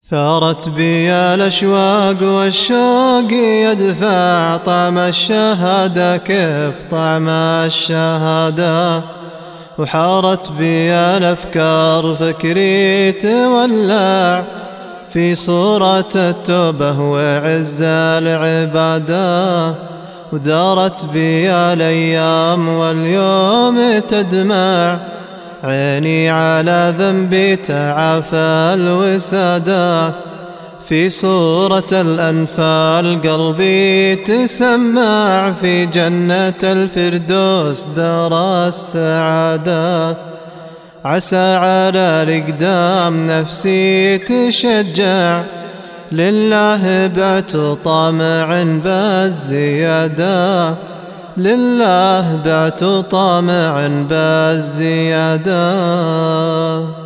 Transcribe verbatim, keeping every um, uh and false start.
ثارت بي الأشواق والشوق يدفع طعم الشهادة، كيف طعم الشهادة؟ وحارت بي الأفكار فكري تولع في صورة التوبة وعز العبادة، ودارت بي الأيام واليوم تدمع عيني على ذنبي تعافى الوسادة، في صورة الأنفال قلبي تسمع في جنة الفردوس دار السعادة. عسى على الإقدام نفسي تشجع، لله بعت طامع بالزيادة، لله بعت طامع بالزيادة.